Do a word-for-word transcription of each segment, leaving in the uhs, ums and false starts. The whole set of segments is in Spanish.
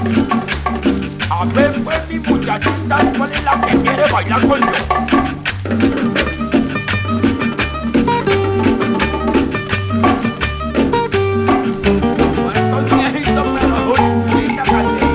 A ver, pues, mi muchachita, ¿cuál es la que quiere bailar conmigo? Estos viejitos, pero dulcita caldera.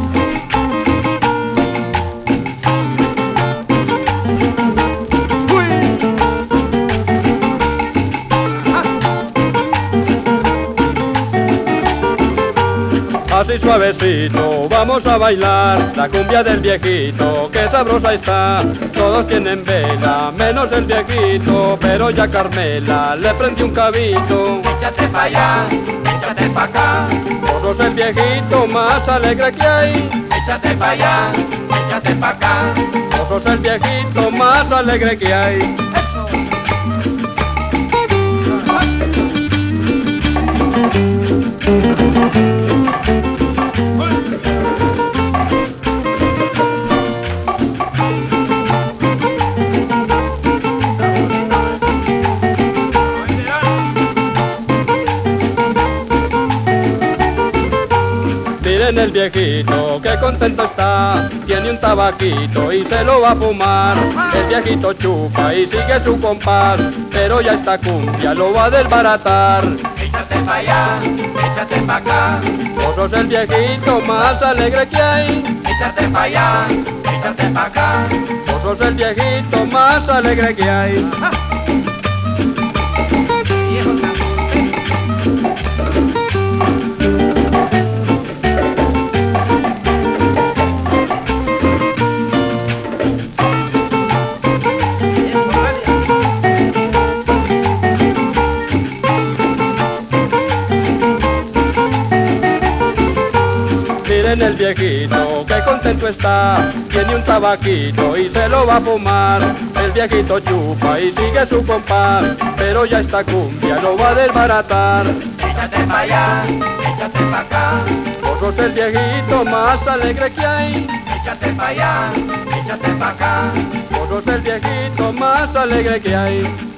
Así suavecito vamos a bailar la cumbia del viejito, que sabrosa está. Todos tienen vela, menos el viejito, pero ya Carmela le prendió un cabito. Échate pa' allá, échate pa' acá, Vos sos el viejito más alegre que hay. échate pa' allá, échate pa' acá. Vos sos el viejito más alegre que hay. Miren el viejito, qué contento está, tiene un tabaquito y se lo va a fumar. El viejito chupa y sigue su compás, pero ya esta cumbia lo va a desbaratar. Échate pa' allá, échate pa' acá, Vos sos el viejito más alegre que hay. échate pa' allá, échate pa' acá. Vos sos el viejito más alegre que hay. Miren el viejito, qué contento está, tiene un tabaquito y se lo va a fumar. El viejito chupa y sigue su compás, pero ya esta cumbia lo va a desbaratar. Échate pa' allá, échate pa' acá, Vos sos el viejito más alegre que hay. échate pa' allá, échate pa' acá. Vos sos el viejito más alegre que hay.